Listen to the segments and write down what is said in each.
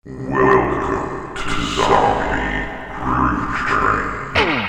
Welcome to Zombie Groove Train.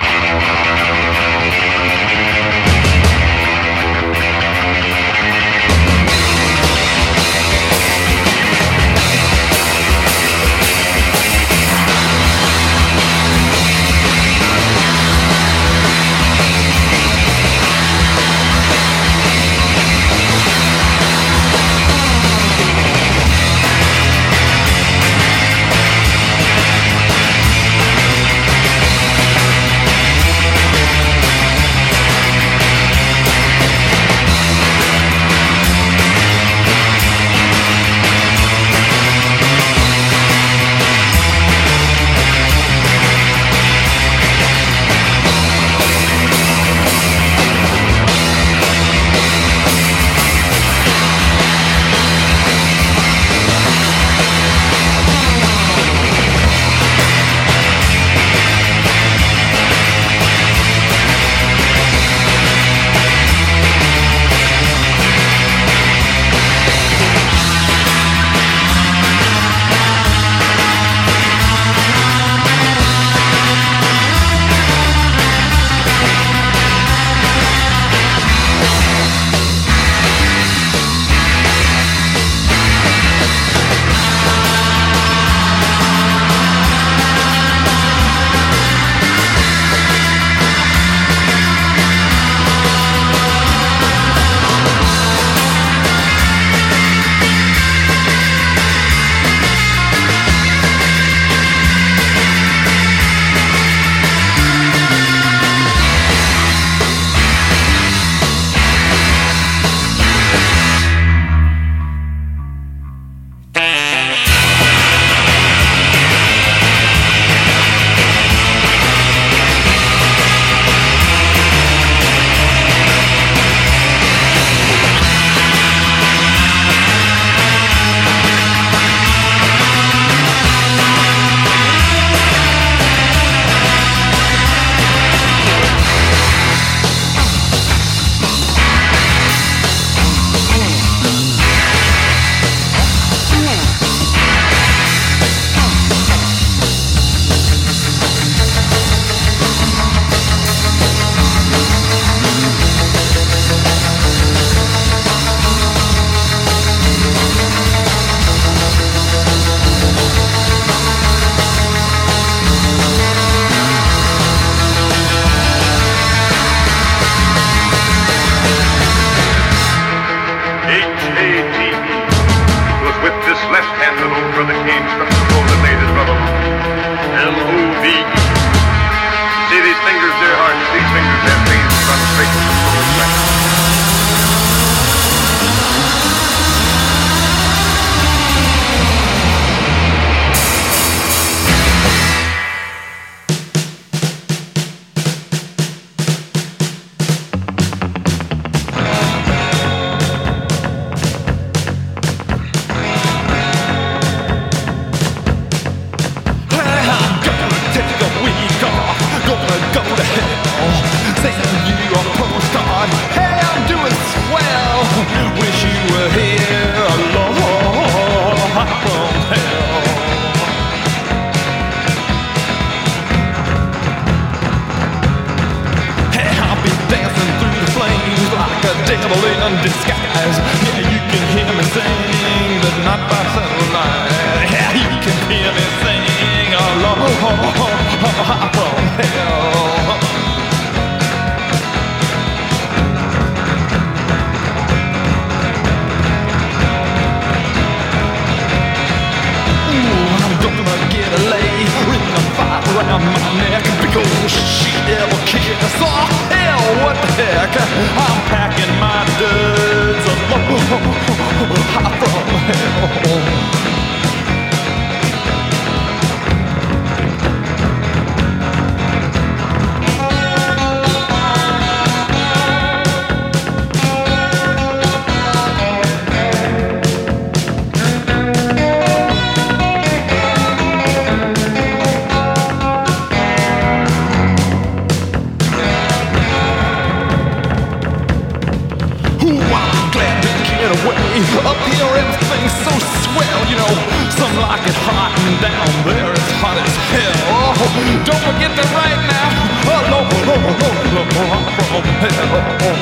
down there is hot as hell. Don't forget that right now. Hello, hello, hello, from hell.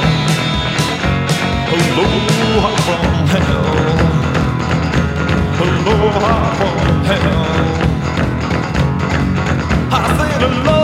Hello, from hell. Hello, from hell. I said hello.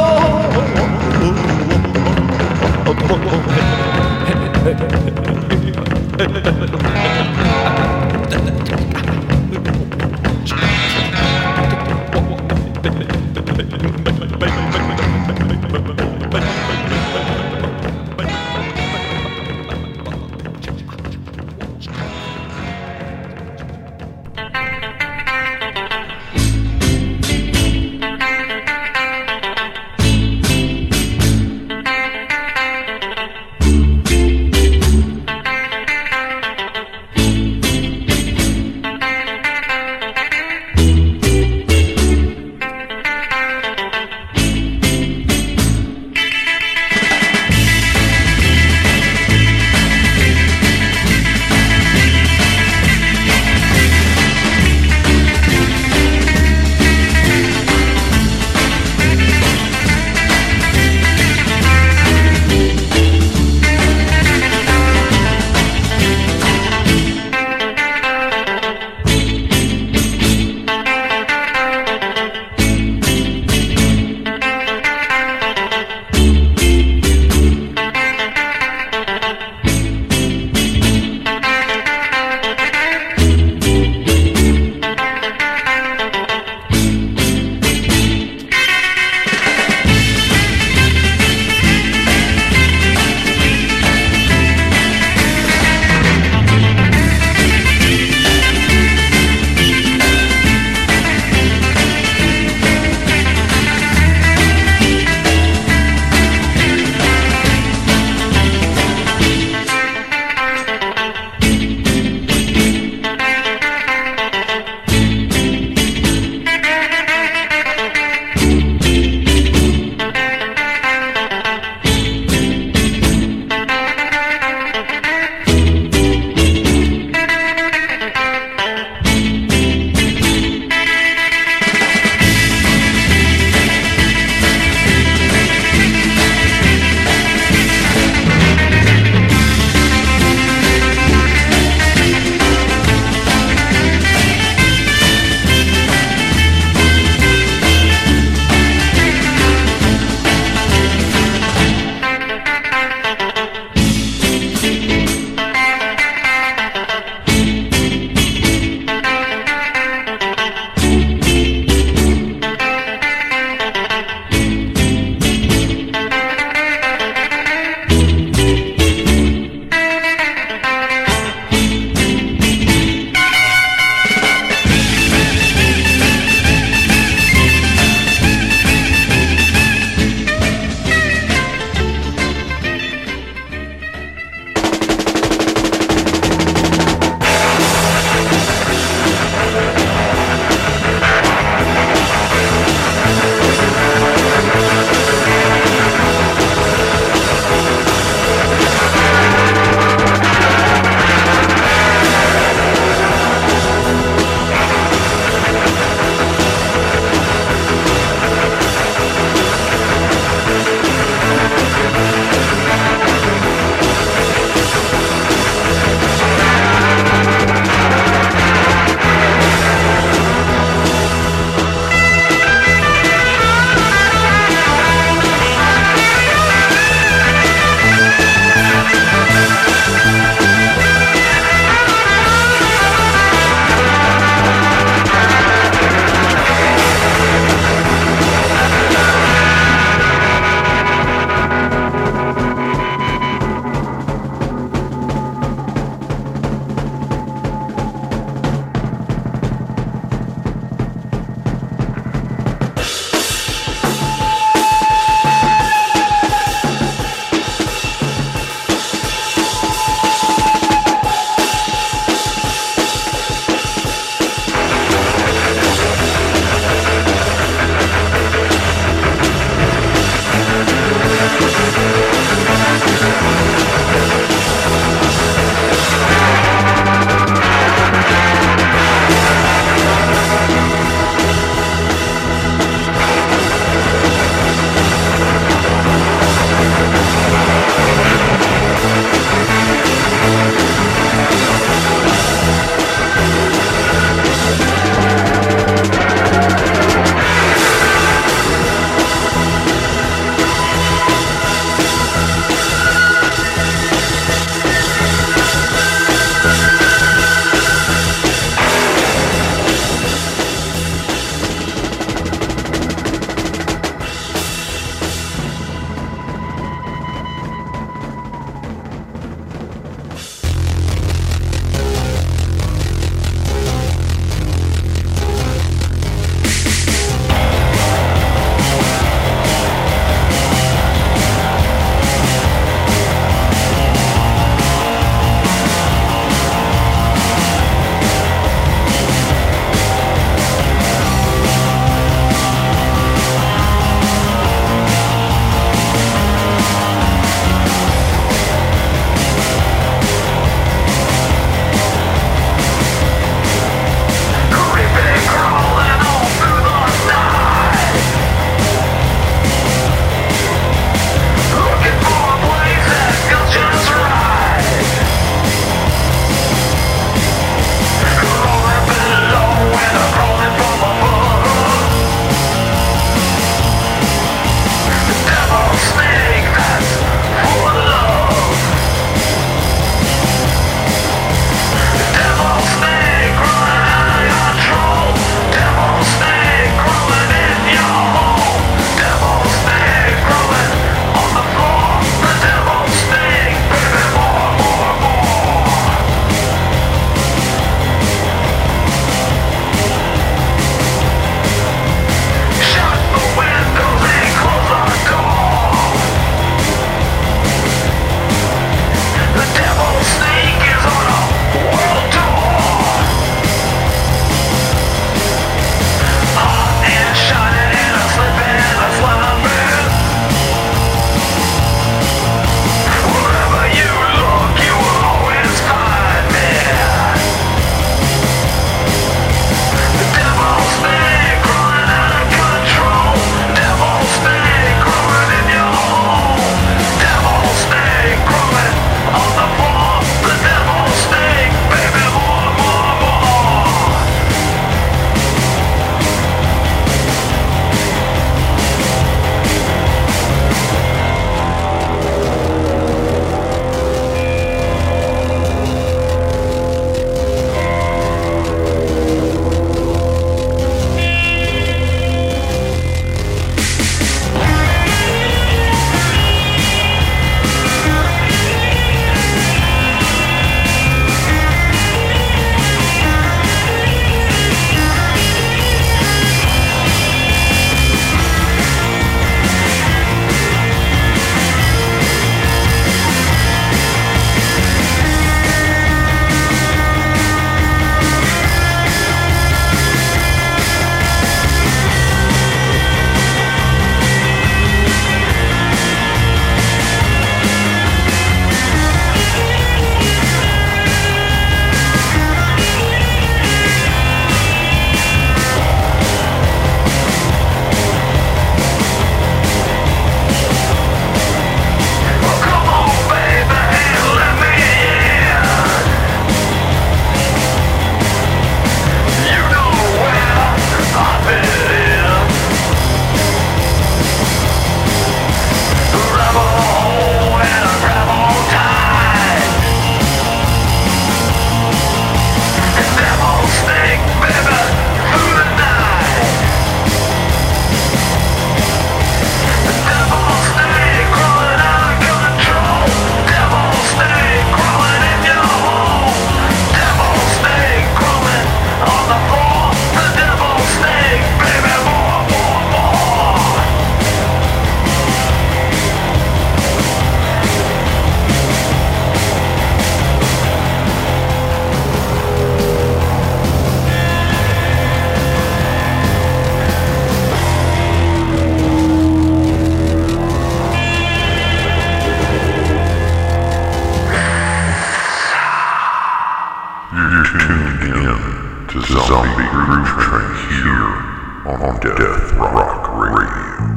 Zombie Groove Train here on Death Rock Radio.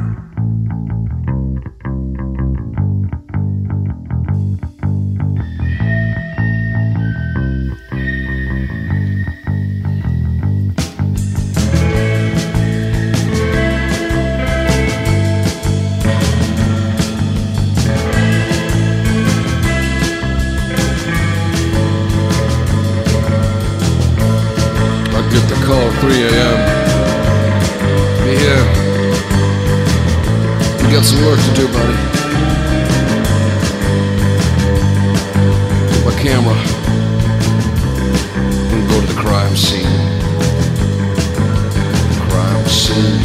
Get the call 3 a.m. Be here. We got some work to do, buddy. Get my camera. And go to the crime scene. Crime scene.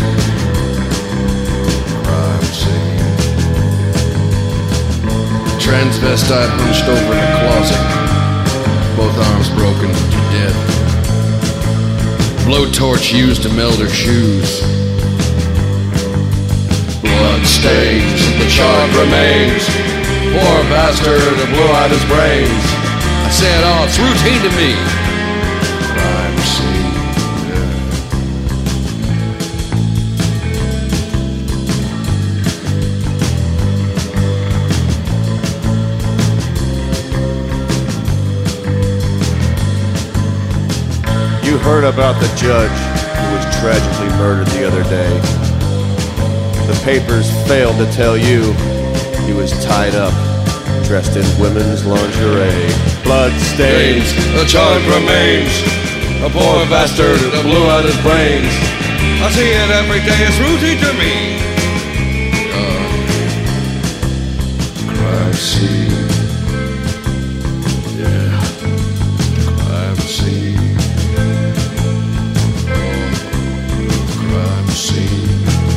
Crime scene. Transvestite hunched over in a closet. Both arms broken, dead. Blowtorch used to meld her shoes. Blood stains, the charred remains. Poor bastard who blew out his brains. I say it all, it's routine to me. Crime scene, You heard about the judge who was tragically murdered the other day. The papers failed to tell you he was tied up, dressed in women's lingerie. Blood stains, the charred remains. A poor bastard who blew out his brains. I see it every day, it's routine to me. Crime scene. Yeah. Crime scene. Crime scene.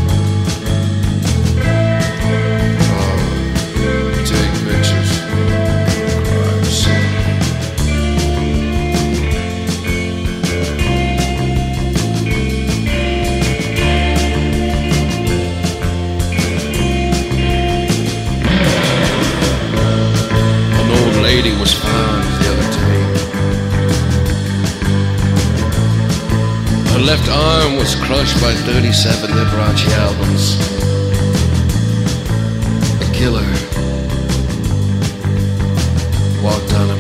Take pictures. Crime scene. An old lady was found the other day. Her left arm was crushed by 37 Liberace albums. The killer walked on him.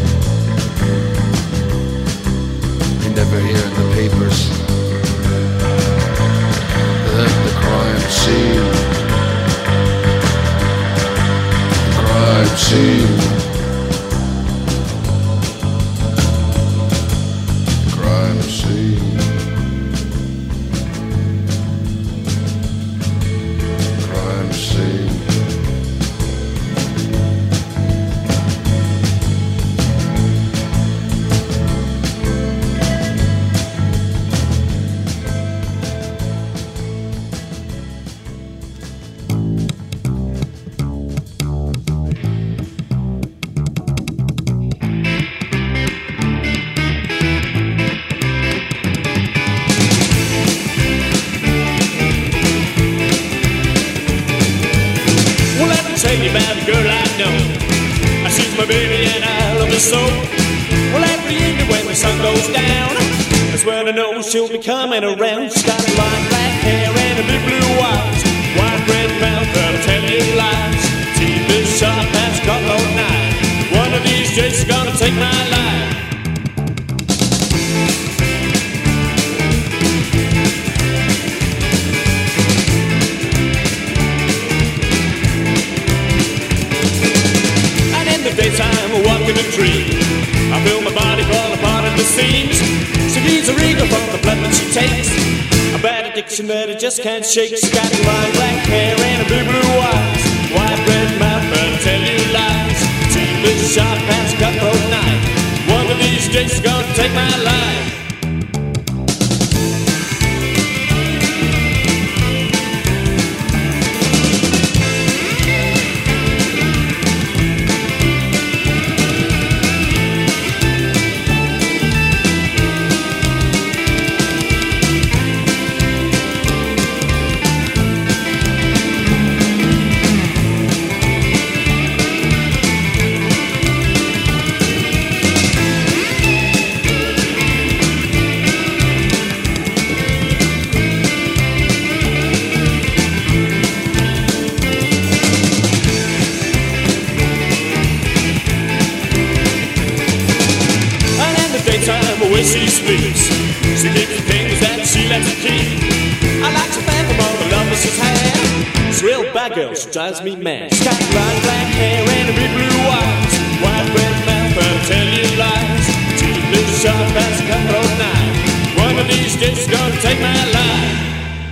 You never hear in the papers. Then the crime scene. The crime scene. The crime scene. Crime scene. Well, let me tell you about a girl I know. She's my baby and I love her so. Well, every evening when the sun goes down, that's when I know she'll be coming around. She's got long black hair and a big blue eyes, white red mouth that'll tell you lies. Teeth is sharp as cut all night. One of these days she's gonna take my life. And in the daytime, I walk in a dream. I feel my body fall apart at the seams. She needs a regal from the blood that she takes. A bad addiction that I just can't shake. She's got long black hair and a big blue eyes, white red mouth that'll tell you lies. Teeth is sharp as cutthroat knife. One of these days she's gonna take my life. she lets it keep. I like to fan from all the lovers she's had. This real bad girl, she drives me mad. She's got long black hair and big blue eyes, wide red mouth and tell you lies. She's blue sharp as a cutthroat knife. One of these days she's gonna take my life.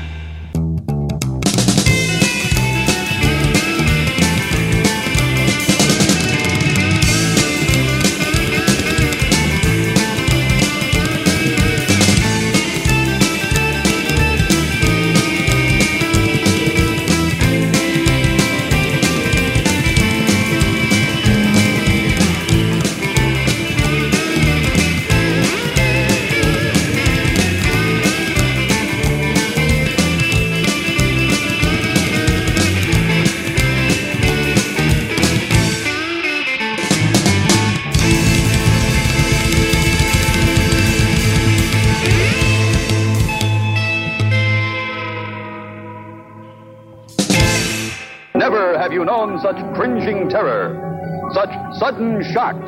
Never have you known such cringing terror, such sudden shocks.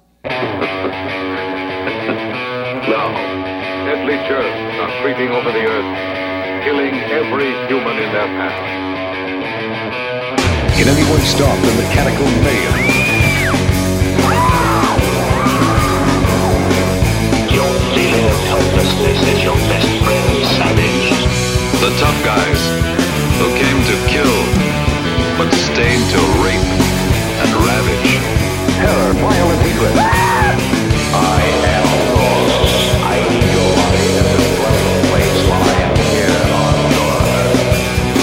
Now, deadly germs are creeping over the earth, killing every human in their path. Can anyone stop the mechanical mayhem? Your feeling of helplessness is your best friend, savage. The tough guys who came to kill, but stayed to rape and ravage. Terror, violent hatred. I am lost. I need your body as a dwelling place while I am here on your earth.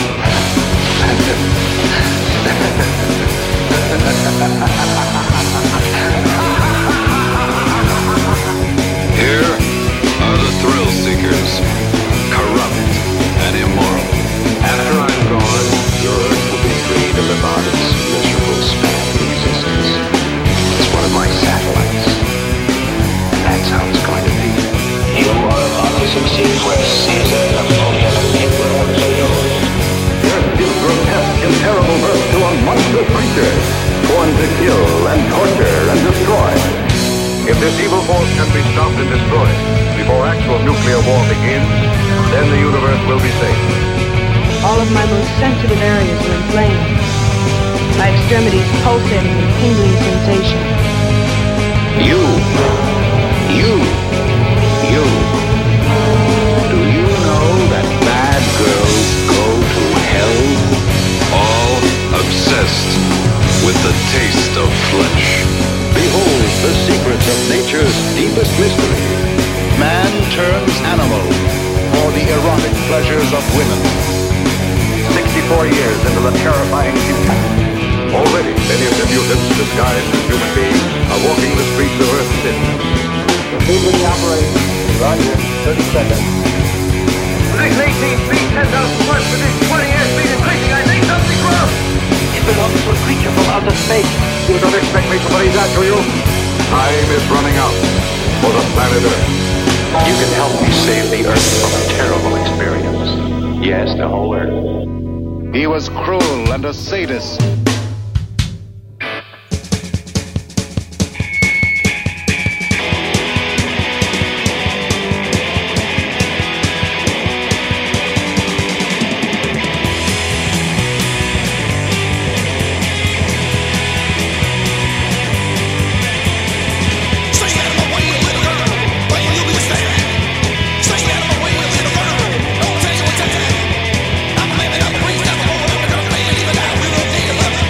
Here are the thrill seekers, corrupt and immoral. After I'm gone, your earth will be free to live out its miserable span of existence. It's one of my satellites. And that's how it's going to be. You are about to succeed where Caesar, Napoleon, and Hitler have failed. The earth gives grotesque and terrible birth to a monstrous creature, born to kill and torture and destroy. If this evil force can be stopped and destroyed before actual nuclear war begins, then the universe will be saved. All of my most sensitive areas were inflamed. My extremities pulsating with tingling sensation. You. Do you know that bad girls go to hell? All obsessed with the taste of flesh. Behold the secrets of nature's deepest mystery. Man turns animal for the erotic pleasures of women. 64 years into the terrifying future. Already, many of the mutants disguised as human beings are walking the streets of Earth City. Completely operating. Run in 30 seconds. Next 18 feet, 10,000 watts for this 20 airspeed increasing. I think something's wrong. It belongs to a creature from outer space. You don't expect me to believe that, do you? Time is running out for the planet Earth. You can help me save the Earth from a terrible experience. Yes, the whole Earth. He was cruel and a sadist. I'm living up, breathe down the wall, I'm gonna live it out. We will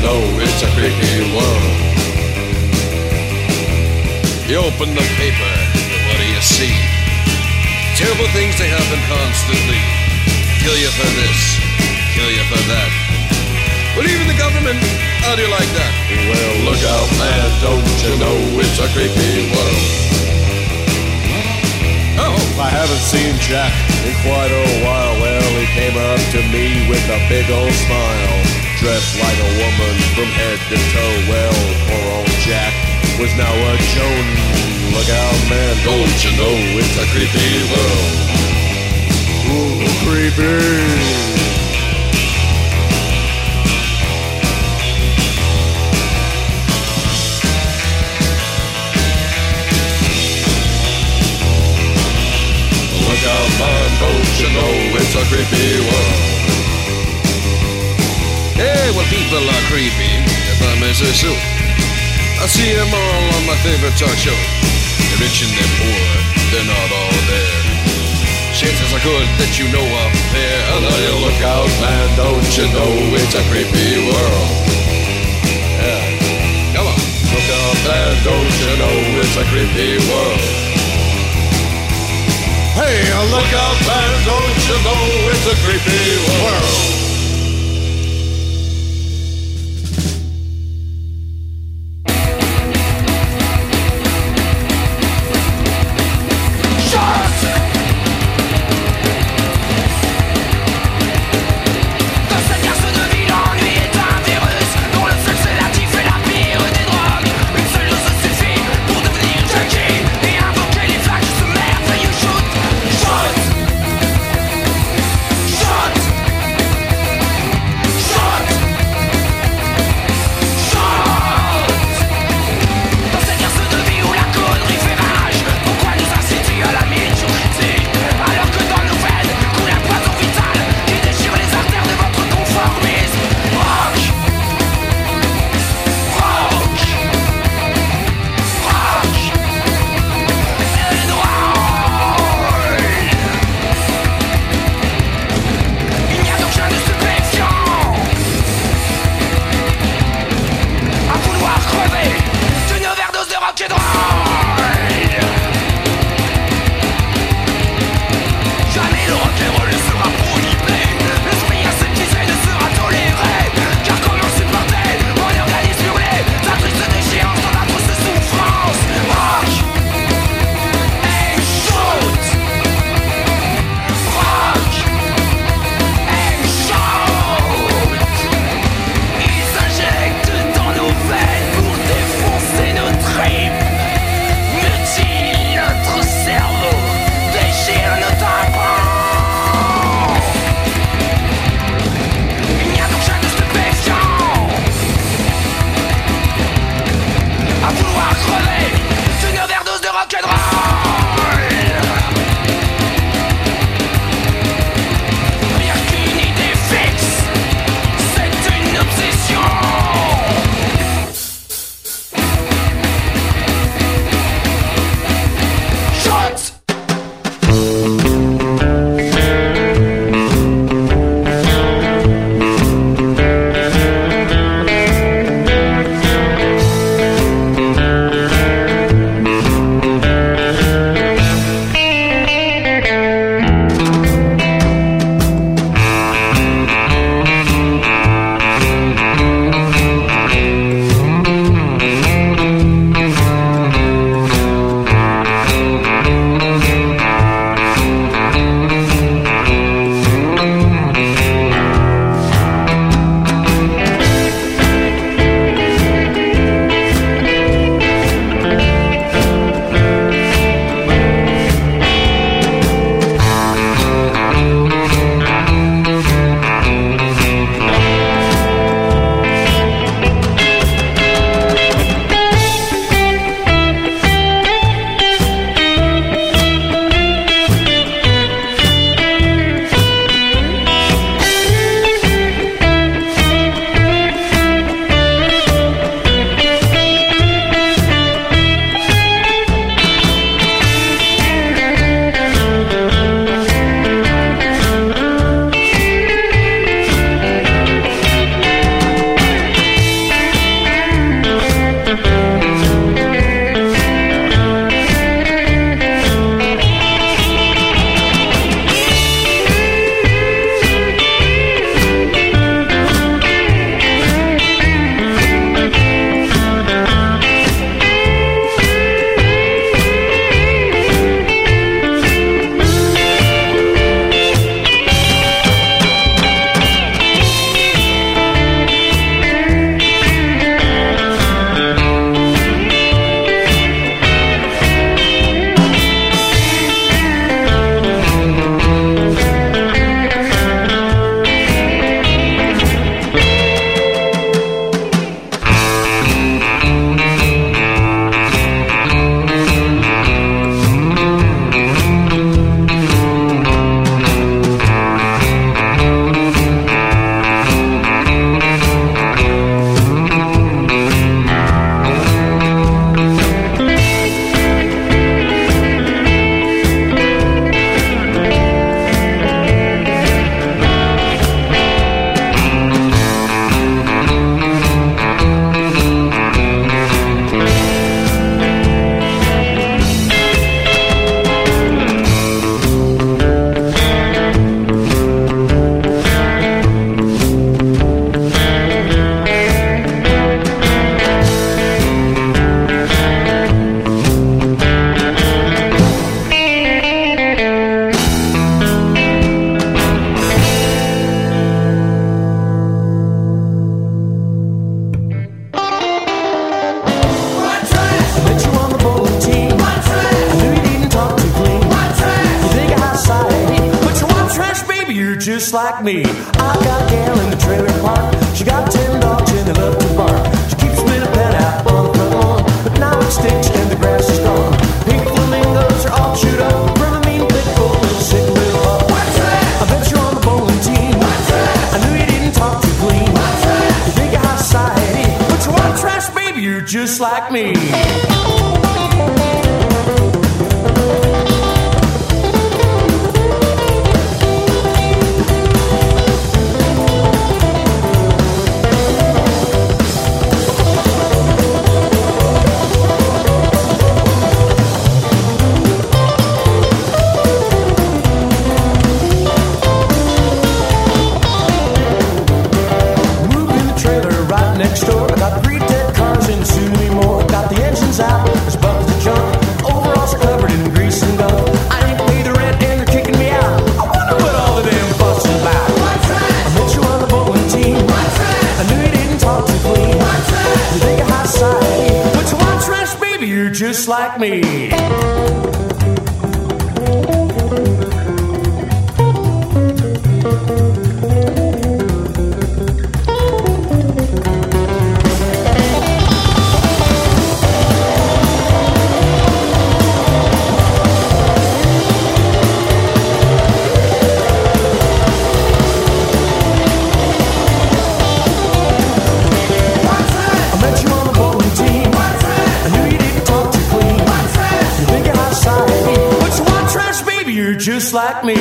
know it's a creepy world. You open the paper, what do you see? Terrible things they happen constantly. Kill you for this, kill you for that. But even the government, how do you like that? Well, look out, man, don't you know it's a creepy world? Oh, I haven't seen Jack in quite a while. Well, he came up to me with a big old smile, dressed like a woman from head to toe. Well, poor old Jack was now a Joan. Look out, man, don't you know it's a creepy world? Ooh, creepy. Look out, man, don't you know it's a creepy world? Hey, well, people are creepy, if I may say so. I see them all on my favorite talk show. They're rich and they're poor, they're not all there. Chances are good that you know up there. And you look out, man, don't you know it's a creepy world? Yeah, come on. Look out, man, don't you know it's a creepy world? Hey, look out, man, don't you know it's a creepy world? just like me. I got a gal in the trailer park. She got 10 dogs and they love to bark. She keeps me in a pen out on the front lawn, but now it stinks and the grass is gone. Pink flamingos are all chewed up from a mean pit bull and sick little pup. I bet you're on the bowling team. I knew you didn't talk too clean. You think of high society, but you're white trash, baby, you're just like me. Just like me. Just like me.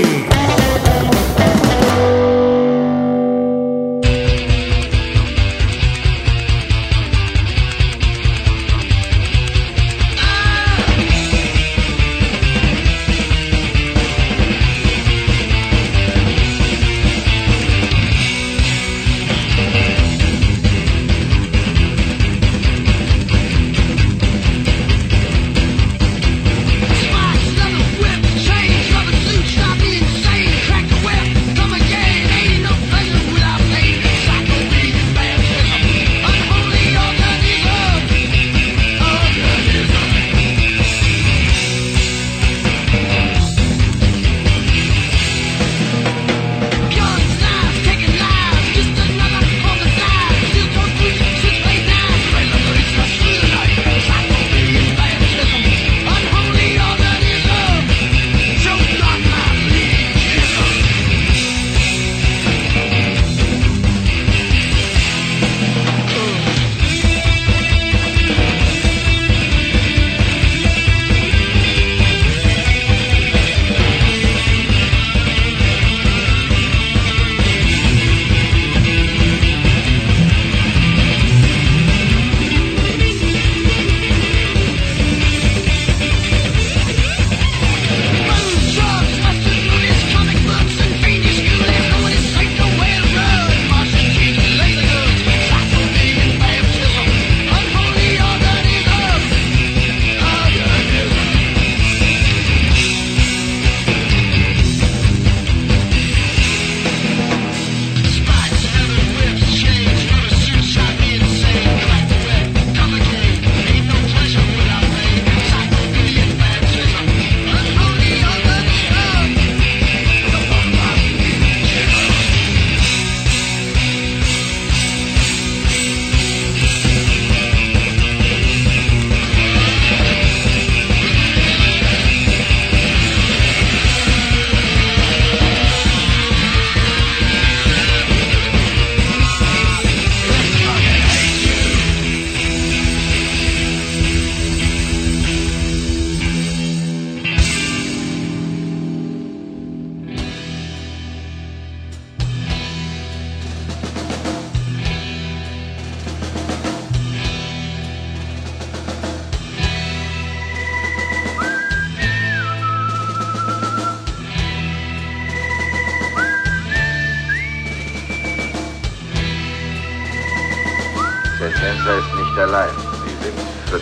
Spencer ist nicht allein. Sie sind 5.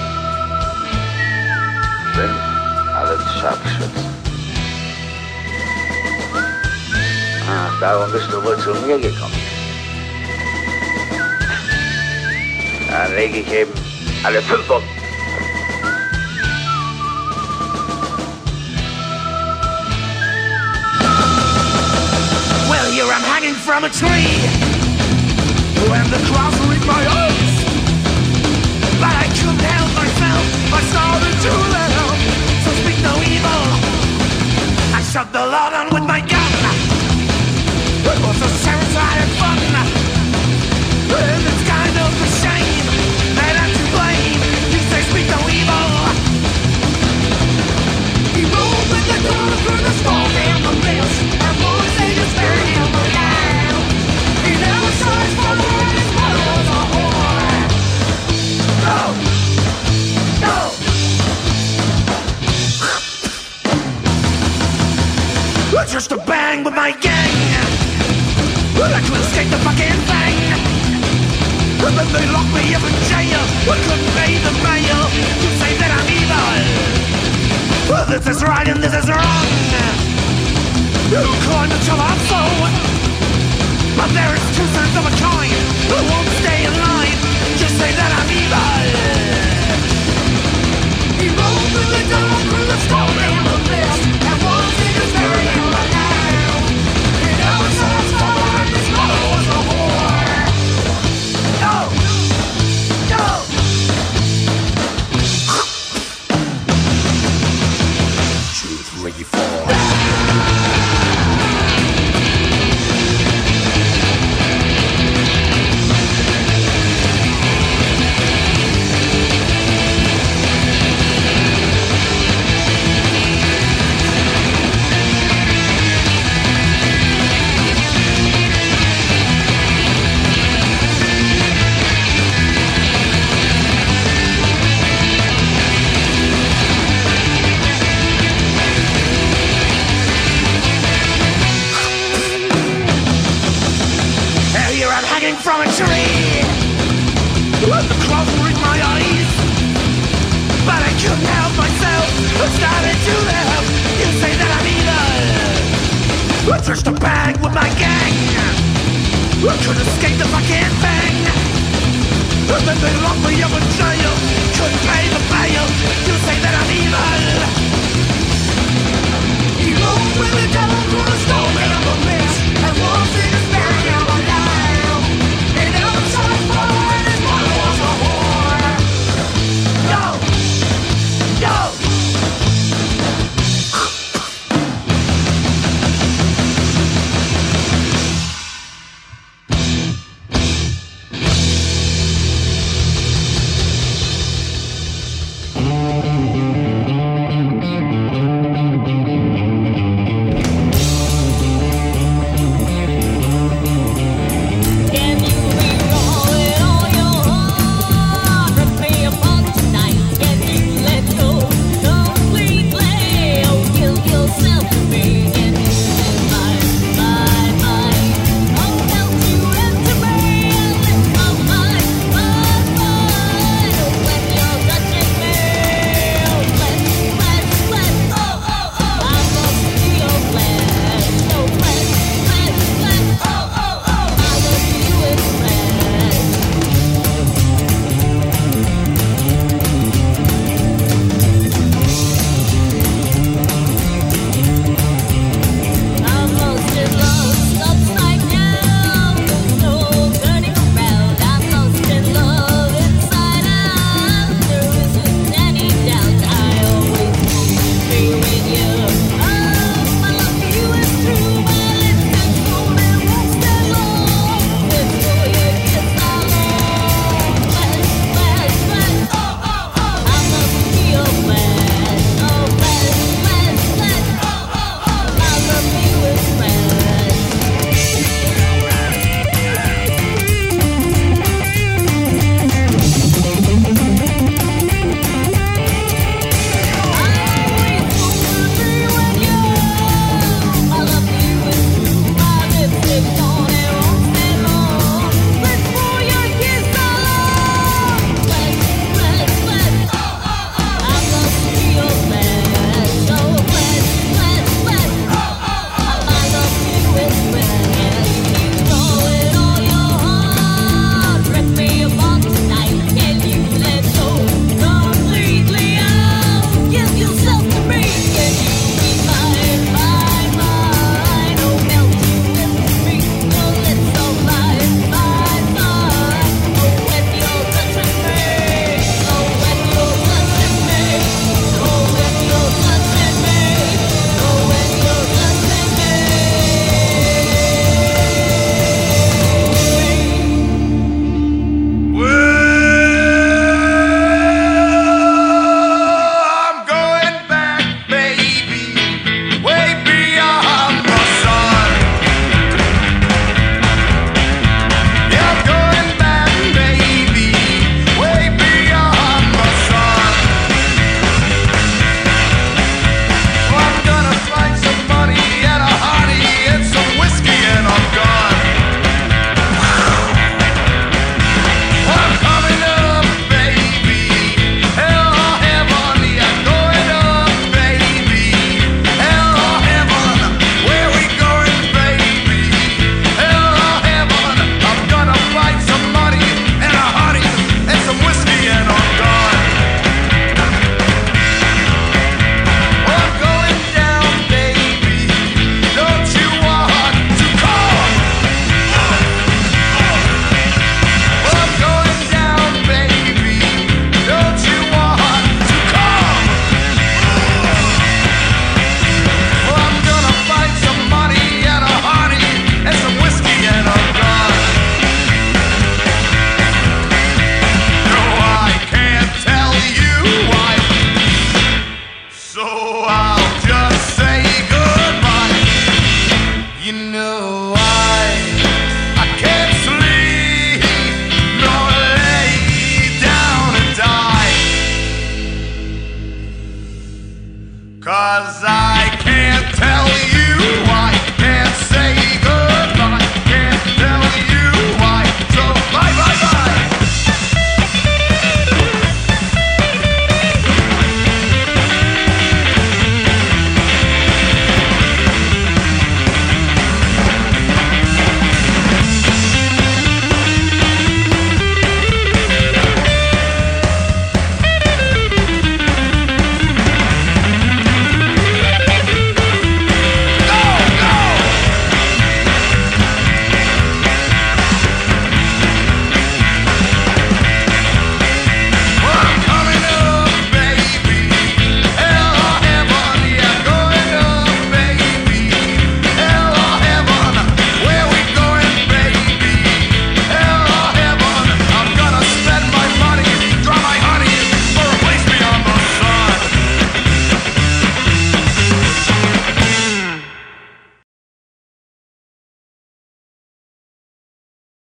5, alles Scharfschützen. Ah, darum bist du wohl zu mir gekommen. Dann lege ich eben alle 5 um. here I'm hanging from a tree, and the clouds were in my eyes, but I couldn't help myself. I started to let out, so speak no evil. I shot the Lord on with my gun. It was a suicide and fun, and it's kind of a shame that I'm to blame. You say speak no evil. He moved in the corner through the storm and the mist. Our boys say just very him alive. He never saw his father and his mother was a whore. No! No! Just a bang with my gang. I couldn't escape the fucking thing. And then they locked me up in jail. I couldn't pay the bail. You say that I'm evil. Well, this is right and this is wrong. You climb until I'm so. But there is two sides of a coin who won't stay in line. Just say that I'm evil. He rolled through the door through the storm and the mist, and one thing is very him alive. He never saw his father and his mother was a whore. No! No! Truth reform. From a tree, with the clouds were in my eyes, but I couldn't help myself. I started to laugh. You say that I'm evil. Just a bag with my gang. I couldn't escape the fucking thing. And then they locked me up in